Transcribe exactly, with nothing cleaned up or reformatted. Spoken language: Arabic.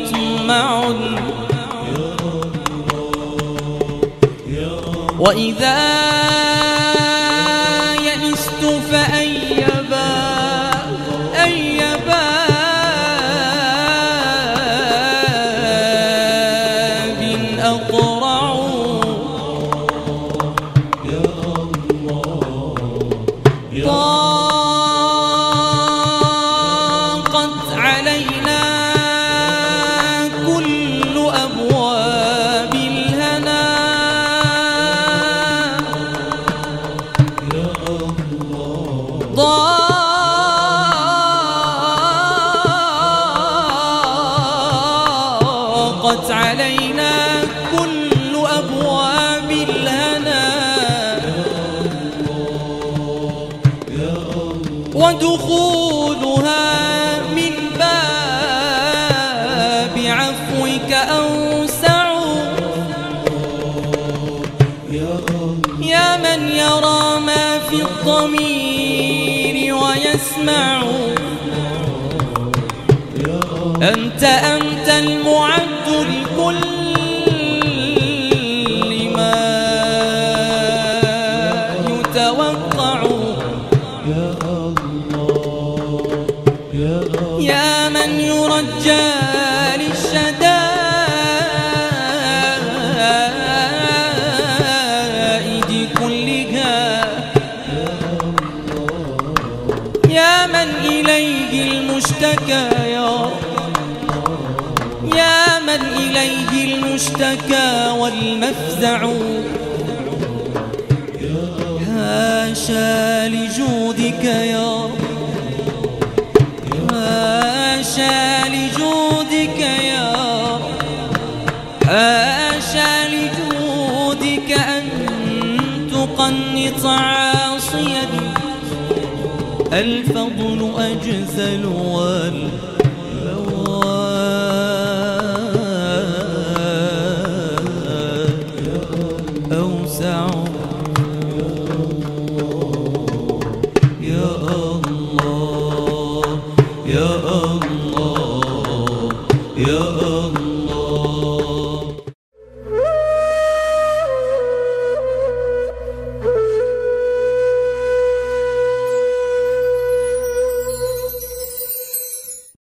مطمع وإذا يئست فأي باب أي باب أقرع ضاقت علينا كل أبواب الهنا ضاقت علينا كل أبواب الهنا ودخولها من باب عفوك أوسع يا من يرى ما في الضمير ويسمع أنت أنت المعد لكل ما يتوقع يا من يرجى للشدائد كلها يا من إليه المشتكى يا يا من إليه المشتكى والمفزع هاشا لجودك يا هاشا لجودك يا هاشا لجودك أن تقنط عاصيا الفضل أجزل وال